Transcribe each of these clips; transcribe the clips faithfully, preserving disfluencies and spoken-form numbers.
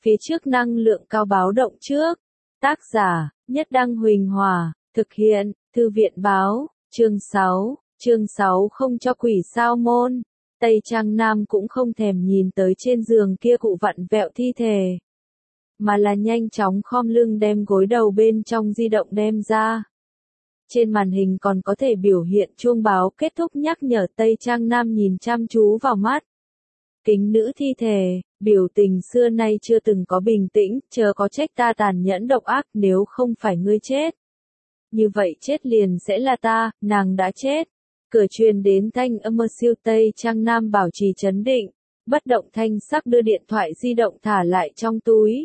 phía trước năng lượng cao báo động trước. Tác giả, Nhất Đăng Huỳnh Hòa, thực hiện, Thư viện Báo, chương sáu, chương sáu không cho quỷ sao môn. Tây Trang Nam cũng không thèm nhìn tới trên giường kia cụ vặn vẹo thi thể, mà là nhanh chóng khom lưng đem gối đầu bên trong di động đem ra. Trên màn hình còn có thể biểu hiện chuông báo kết thúc nhắc nhở. Tây Trang Nam nhìn chăm chú vào mắt kính nữ thi thể, biểu tình xưa nay chưa từng có bình tĩnh, chớ có trách ta tàn nhẫn độc ác, nếu không phải ngươi chết. Như vậy chết liền sẽ là ta, nàng đã chết. Cửa truyền đến thanh âm mơ siêu. Tây Trang Nam bảo trì trấn định, bất động thanh sắc đưa điện thoại di động thả lại trong túi.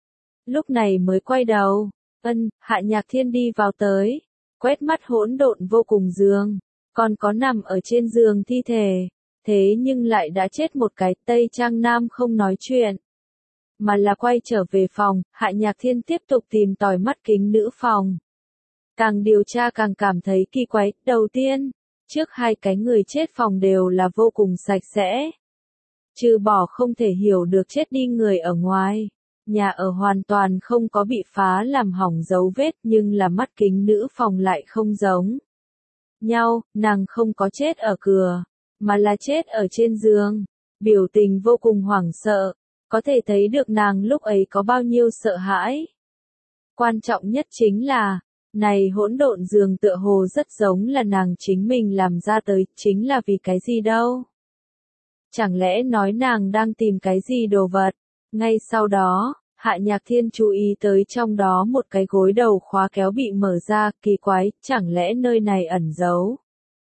Lúc này mới quay đầu, ân, Hạ Nhạc Thiên đi vào tới, quét mắt hỗn độn vô cùng giường, còn có nằm ở trên giường thi thể, thế nhưng lại đã chết một cái. Tây Trang Nam không nói chuyện, mà là quay trở về phòng. Hạ Nhạc Thiên tiếp tục tìm tòi mắt kính nữ phòng. Càng điều tra càng cảm thấy kỳ quái. Đầu tiên, trước hai cái người chết phòng đều là vô cùng sạch sẽ, trừ bỏ không thể hiểu được chết đi người ở ngoài, nhà ở hoàn toàn không có bị phá làm hỏng dấu vết, nhưng là mắt kính nữ phòng lại không giống nhau, nàng không có chết ở cửa, mà là chết ở trên giường, biểu tình vô cùng hoảng sợ, có thể thấy được nàng lúc ấy có bao nhiêu sợ hãi. Quan trọng nhất chính là, này hỗn độn giường tựa hồ rất giống là nàng chính mình làm ra tới, chính là vì cái gì đâu? Chẳng lẽ nói nàng đang tìm cái gì đồ vật? Ngay sau đó, Hạ Nhạc Thiên chú ý tới trong đó một cái gối đầu khóa kéo bị mở ra, kỳ quái, chẳng lẽ nơi này ẩn giấu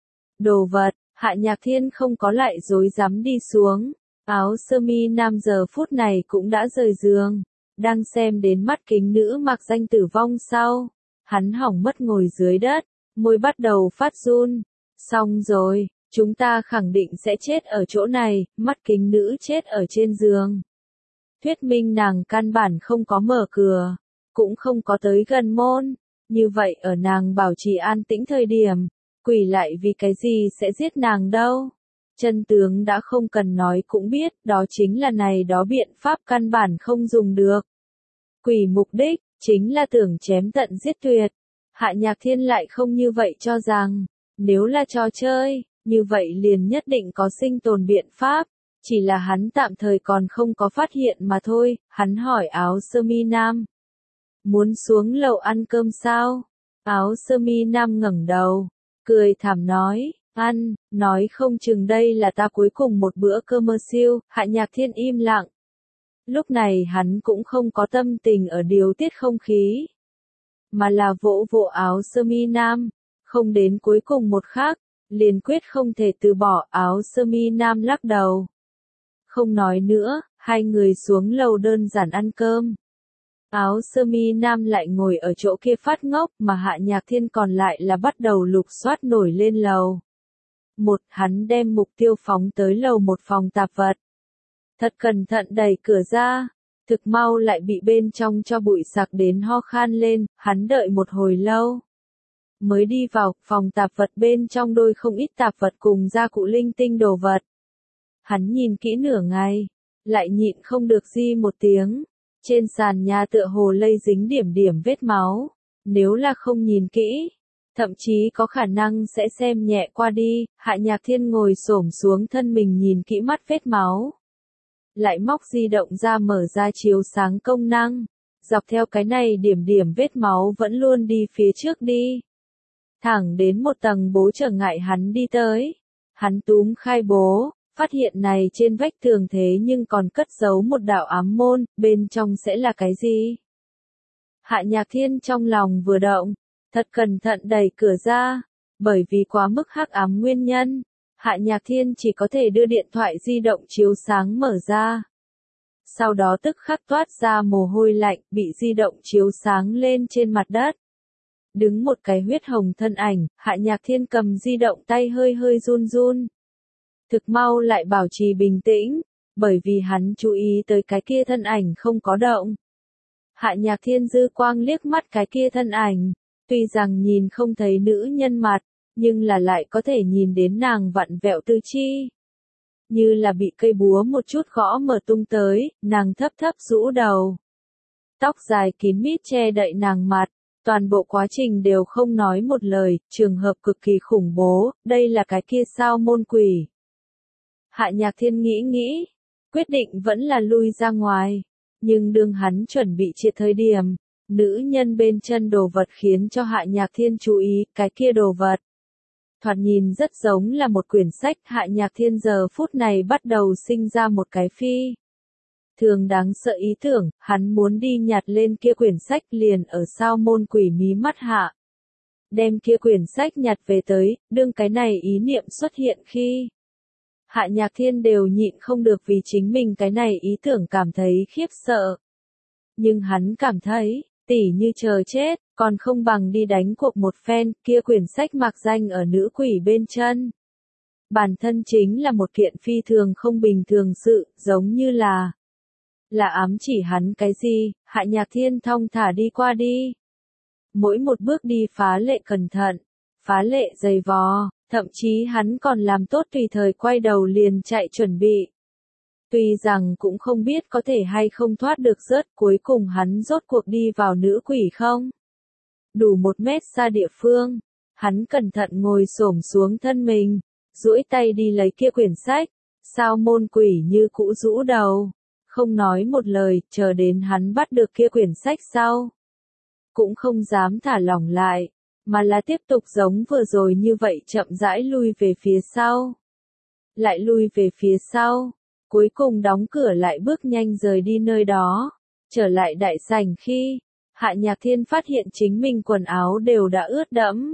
đồ vật? Hạ Nhạc Thiên không có lại dối dám đi xuống, áo sơ mi nam giờ phút này cũng đã rời giường, đang xem đến mắt kính nữ mặc danh tử vong sau. Hắn hỏng mất ngồi dưới đất, môi bắt đầu phát run. Xong rồi, chúng ta khẳng định sẽ chết ở chỗ này. Mắt kính nữ chết ở trên giường, thuyết minh nàng căn bản không có mở cửa, cũng không có tới gần môn. Như vậy ở nàng bảo trì an tĩnh thời điểm, quỷ lại vì cái gì sẽ giết nàng đâu? Chân tướng đã không cần nói cũng biết, đó chính là này đó biện pháp căn bản không dùng được. Quỷ mục đích chính là tưởng chém tận giết tuyệt. Hạ Nhạc Thiên lại không như vậy cho rằng, nếu là trò chơi, như vậy liền nhất định có sinh tồn biện pháp, chỉ là hắn tạm thời còn không có phát hiện mà thôi. Hắn hỏi áo sơ mi nam, muốn xuống lầu ăn cơm sao? Áo sơ mi nam ngẩng đầu, cười thảm nói, ăn, nói không chừng đây là ta cuối cùng một bữa cơm mơ siêu. Hạ Nhạc Thiên im lặng. Lúc này hắn cũng không có tâm tình ở điều tiết không khí, mà là vỗ vỗ áo sơ mi nam, không đến cuối cùng một khắc, liền quyết không thể từ bỏ. Áo sơ mi nam lắc đầu, không nói nữa, hai người xuống lầu đơn giản ăn cơm. Áo sơ mi nam lại ngồi ở chỗ kia phát ngốc, mà Hạ Nhạc Thiên còn lại là bắt đầu lục soát nổi lên lầu. Một, hắn đem mục tiêu phóng tới lầu một phòng tạp vật. Thật cẩn thận đẩy cửa ra, thực mau lại bị bên trong cho bụi sặc đến ho khan lên. Hắn đợi một hồi lâu, mới đi vào. Phòng tạp vật bên trong đôi không ít tạp vật cùng gia cụ linh tinh đồ vật. Hắn nhìn kỹ nửa ngày, lại nhịn không được di một tiếng. Trên sàn nhà tựa hồ lây dính điểm điểm vết máu, nếu là không nhìn kỹ, thậm chí có khả năng sẽ xem nhẹ qua đi. Hạ Nhạc Thiên ngồi xổm xuống thân mình nhìn kỹ mắt vết máu, lại móc di động ra mở ra chiếu sáng công năng, dọc theo cái này điểm điểm vết máu vẫn luôn đi phía trước đi, thẳng đến một tầng bố trở ngại hắn đi tới. Hắn túm khai bố, phát hiện này trên vách tường thế nhưng còn cất giấu một đạo ám môn, bên trong sẽ là cái gì? Hạ Nhạc Thiên trong lòng vừa động, thật cẩn thận đẩy cửa ra, bởi vì quá mức hắc ám nguyên nhân, Hạ Nhạc Thiên chỉ có thể đưa điện thoại di động chiếu sáng mở ra. Sau đó tức khắc toát ra mồ hôi lạnh, bị di động chiếu sáng lên trên mặt đất. Đứng một cái huyết hồng thân ảnh, Hạ Nhạc Thiên cầm di động tay hơi hơi run run. Thực mau lại bảo trì bình tĩnh, bởi vì hắn chú ý tới cái kia thân ảnh không có động. Hạ Nhạc Thiên dư quang liếc mắt cái kia thân ảnh, tuy rằng nhìn không thấy nữ nhân mặt, nhưng là lại có thể nhìn đến nàng vặn vẹo tư chi. như là bị cây búa một chút gõ mở tung tới, nàng thấp thấp rũ đầu. Tóc dài kín mít che đậy nàng mặt, toàn bộ quá trình đều không nói một lời, trường hợp cực kỳ khủng bố, đây là cái kia sao môn quỷ. Hạ Nhạc Thiên nghĩ nghĩ, quyết định vẫn là lui ra ngoài, nhưng đương hắn chuẩn bị triệt thời điểm, nữ nhân bên chân đồ vật khiến cho Hạ Nhạc Thiên chú ý, cái kia đồ vật. Thoạt nhìn rất giống là một quyển sách, Hạ Nhạc Thiên giờ phút này bắt đầu sinh ra một cái phi. Thường đáng sợ ý tưởng, hắn muốn đi nhặt lên kia quyển sách liền ở sao môn quỷ mí mắt hạ. Đem kia quyển sách nhặt về tới, đương cái này ý niệm xuất hiện khi. Hạ Nhạc Thiên đều nhịn không được vì chính mình cái này ý tưởng cảm thấy khiếp sợ. Nhưng hắn cảm thấy, tỉ như chờ chết, còn không bằng đi đánh cuộc một phen, kia quyển sách mặc danh ở nữ quỷ bên chân. Bản thân chính là một kiện phi thường không bình thường sự, giống như là là ám chỉ hắn cái gì, Hạ Nhạc Thiên thong thả đi qua đi. Mỗi một bước đi phá lệ cẩn thận, phá lệ dày vò, thậm chí hắn còn làm tốt tùy thời quay đầu liền chạy chuẩn bị. Tuy rằng cũng không biết có thể hay không thoát được rớt, cuối cùng hắn rốt cuộc đi vào nữ quỷ không. Đủ một mét xa địa phương, hắn cẩn thận ngồi xổm xuống thân mình, duỗi tay đi lấy kia quyển sách, sao môn quỷ như cũ rũ đầu, không nói một lời, chờ đến hắn bắt được kia quyển sách sau. Cũng không dám thả lỏng lại, mà là tiếp tục giống vừa rồi như vậy chậm rãi lui về phía sau. Lại lui về phía sau, cuối cùng đóng cửa lại bước nhanh rời đi nơi đó, trở lại đại sảnh khi, Hạ Nhạc Thiên phát hiện chính mình quần áo đều đã ướt đẫm.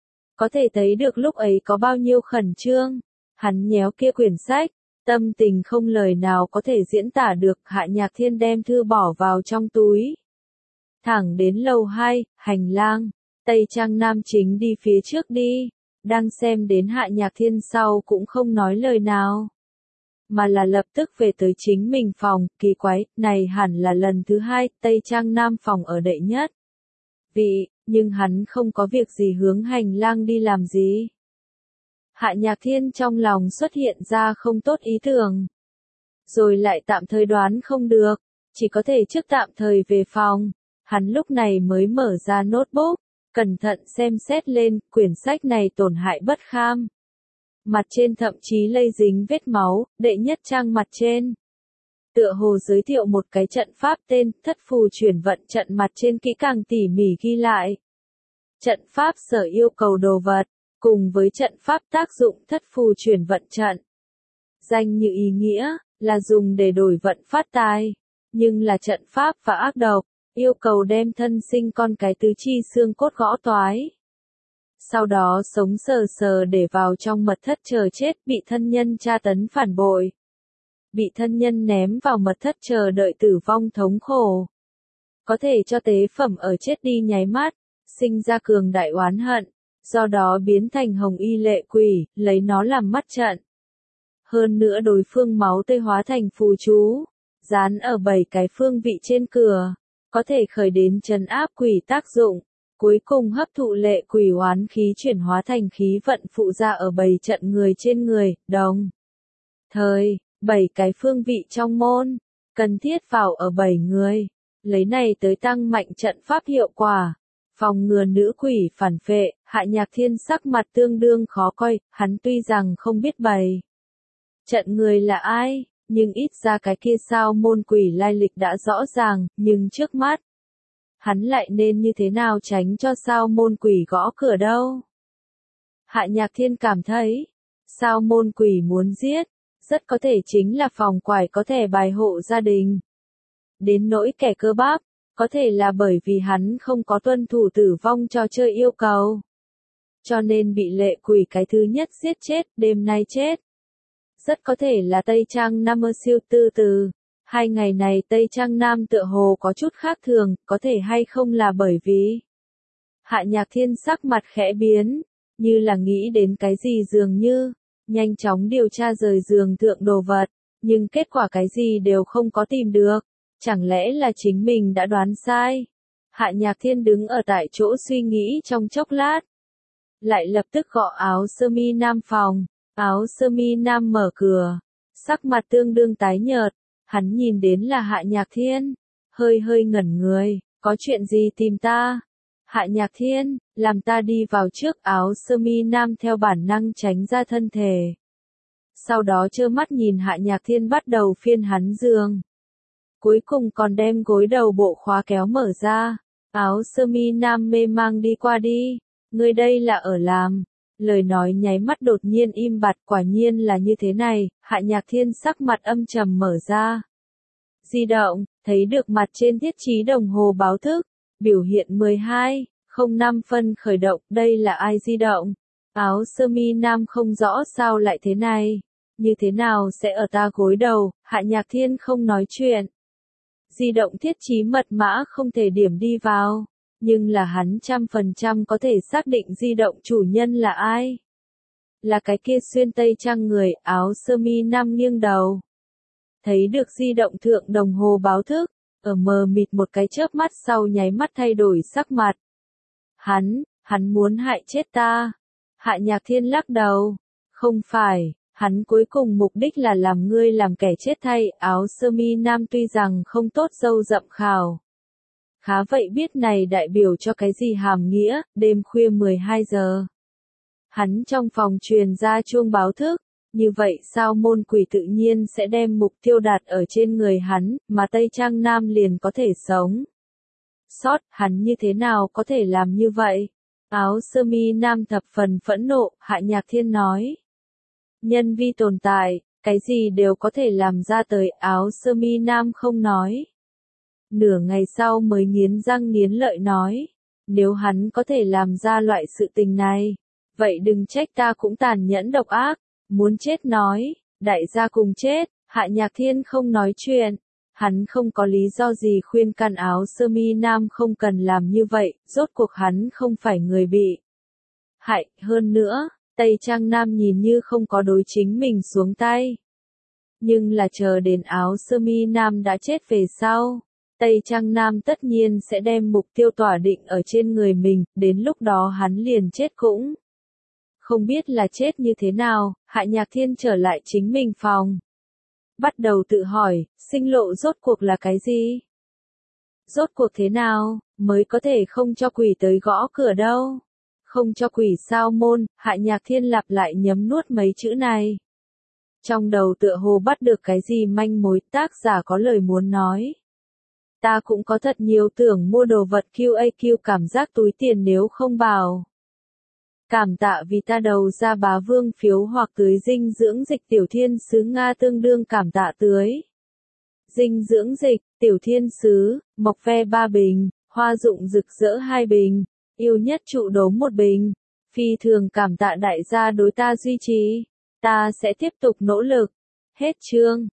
Có thể thấy được lúc ấy có bao nhiêu khẩn trương, hắn nhéo kia quyển sách, tâm tình không lời nào có thể diễn tả được, Hạ Nhạc Thiên đem thư bỏ vào trong túi. Thẳng đến lầu hai, hành lang, Tây Trang Nam chính đi phía trước đi, đang xem đến Hạ Nhạc Thiên sau cũng không nói lời nào. Mà là lập tức về tới chính mình phòng, kỳ quái, này hẳn là lần thứ hai, Tây Trang Nam phòng ở đệ nhất. Vị, nhưng hắn không có việc gì hướng hành lang đi làm gì. Hạ Nhạc Thiên trong lòng xuất hiện ra không tốt ý tưởng. Rồi lại tạm thời đoán không được, chỉ có thể trước tạm thời về phòng. Hắn lúc này mới mở ra notebook, cẩn thận xem xét lên, quyển sách này tổn hại bất kham. Mặt trên thậm chí lây dính vết máu, đệ nhất trang mặt trên. Tựa hồ giới thiệu một cái trận pháp tên, thất phù chuyển vận trận, mặt trên kỹ càng tỉ mỉ ghi lại. Trận pháp sở yêu cầu đồ vật, cùng với trận pháp tác dụng thất phù chuyển vận trận. Danh như ý nghĩa, là dùng để đổi vận phát tài, nhưng là trận pháp và ác độc, yêu cầu đem thân sinh con cái tứ chi xương cốt gõ toái. Sau đó sống sờ sờ để vào trong mật thất chờ chết, bị thân nhân tra tấn phản bội. Bị thân nhân ném vào mật thất chờ đợi tử vong thống khổ. Có thể cho tế phẩm ở chết đi nháy mắt, sinh ra cường đại oán hận, do đó biến thành hồng y lệ quỷ, lấy nó làm mắt trận. Hơn nữa đối phương máu tươi hóa thành phù chú, dán ở bảy cái phương vị trên cửa, có thể khởi đến trấn áp quỷ tác dụng. Cuối cùng hấp thụ lệ quỷ oán khí chuyển hóa thành khí vận phụ ra ở bảy trận người trên người, đồng. Thời, bảy cái phương vị trong môn, cần thiết vào ở bảy người, lấy này tới tăng mạnh trận pháp hiệu quả, phòng ngừa nữ quỷ phản phệ. Hạ Nhạc Thiên sắc mặt tương đương khó coi, hắn tuy rằng không biết bảy trận người là ai, nhưng ít ra cái kia sao môn quỷ lai lịch đã rõ ràng, nhưng trước mắt, hắn lại nên như thế nào tránh cho sao môn quỷ gõ cửa đâu. Hạ Nhạc Thiên cảm thấy, sao môn quỷ muốn giết, rất có thể chính là phòng quải có thể bài hộ gia đình. Đến nỗi kẻ cơ bắp, có thể là bởi vì hắn không có tuân thủ tử vong trò chơi yêu cầu. Cho nên bị lệ quỷ cái thứ nhất giết chết, đêm nay chết. Rất có thể là Tây Trang Nam mơ siêu tư từ. Hai ngày này Tây Trang Nam tựa hồ có chút khác thường, có thể hay không là bởi vì. Hạ Nhạc Thiên sắc mặt khẽ biến, như là nghĩ đến cái gì dường như, nhanh chóng điều tra rời giường thượng đồ vật, nhưng kết quả cái gì đều không có tìm được, chẳng lẽ là chính mình đã đoán sai. Hạ Nhạc Thiên đứng ở tại chỗ suy nghĩ trong chốc lát, lại lập tức gõ áo sơ mi nam phòng, áo sơ mi nam mở cửa, sắc mặt tương đương tái nhợt, hắn nhìn đến là Hạ Nhạc Thiên, hơi hơi ngẩn người, có chuyện gì tìm ta? Hạ Nhạc Thiên, làm ta đi vào trước. Áo sơ mi nam theo bản năng tránh ra thân thể. Sau đó trơ mắt nhìn Hạ Nhạc Thiên bắt đầu phiên hắn giường. Cuối cùng còn đem gối đầu bộ khóa kéo mở ra. Áo sơ mi nam mê mang đi qua đi. Ngươi đây là ở làm. Lời nói nháy mắt đột nhiên im bặt, quả nhiên là như thế này. Hạ Nhạc Thiên sắc mặt âm trầm mở ra. Di động, thấy được mặt trên thiết trí đồng hồ báo thức. Biểu hiện mười hai không năm phân khởi động, đây là ai di động? Áo sơ mi nam không rõ sao lại thế này. Như thế nào sẽ ở ta gối đầu? Hạ Nhạc Thiên không nói chuyện. Di động thiết trí mật mã không thể điểm đi vào. Nhưng là hắn trăm phần trăm có thể xác định di động chủ nhân là ai. Là cái kia xuyên tây trang người. Áo sơ mi nam nghiêng đầu. Thấy được di động thượng đồng hồ báo thức. Ở mờ mịt một cái chớp mắt sau nháy mắt thay đổi sắc mặt. Hắn, hắn muốn hại chết ta. Hạ Nhạc Thiên lắc đầu. Không phải, hắn cuối cùng mục đích là làm ngươi làm kẻ chết thay. Áo sơ mi nam tuy rằng không tốt râu rậm khảo. Khá vậy biết này đại biểu cho cái gì hàm nghĩa. Đêm khuya mười hai giờ. Hắn trong phòng truyền ra chuông báo thức. Như vậy sao môn quỷ tự nhiên sẽ đem mục tiêu đặt ở trên người hắn, mà Tây Trang Nam liền có thể sống. Sót, hắn như thế nào có thể làm như vậy? Áo sơ mi nam thập phần phẫn nộ, Hạ Nhạc Thiên nói. Nhân vi tồn tại, cái gì đều có thể làm ra tới. Áo sơ mi nam không nói. Nửa ngày sau mới nghiến răng nghiến lợi nói. Nếu hắn có thể làm ra loại sự tình này, vậy đừng trách ta cũng tàn nhẫn độc ác. Muốn chết nói, đại gia cùng chết. Hạ Nhạc Thiên không nói chuyện. Hắn không có lý do gì khuyên can áo sơ mi nam không cần làm như vậy, rốt cuộc hắn không phải người bị hại. Hơn nữa, Tây Trang Nam nhìn như không có đối chính mình xuống tay. Nhưng là chờ đến áo sơ mi nam đã chết về sau. Tây Trang Nam tất nhiên sẽ đem mục tiêu tỏa định ở trên người mình, đến lúc đó hắn liền chết cũng. Không biết là chết như thế nào, Hạ Nhạc Thiên trở lại chính mình phòng. Bắt đầu tự hỏi, sinh lộ rốt cuộc là cái gì? Rốt cuộc thế nào, mới có thể không cho quỷ tới gõ cửa đâu? Không cho quỷ sao môn, Hạ Nhạc Thiên lặp lại nhấm nuốt mấy chữ này. Trong đầu tựa hồ bắt được cái gì manh mối, tác giả có lời muốn nói. Ta cũng có thật nhiều tưởng mua đồ vật quy a quy cảm giác túi tiền nếu không bảo. Cảm tạ vì ta đầu ra bá vương phiếu hoặc tưới dinh dưỡng dịch tiểu thiên sứ Nga tương đương cảm tạ tưới. Dinh dưỡng dịch, tiểu thiên sứ, mộc ve ba bình, hoa dụng rực rỡ hai bình, yêu nhất trụ đốm một bình. Phi thường cảm tạ đại gia đối ta duy trì. Ta sẽ tiếp tục nỗ lực. Hết chương.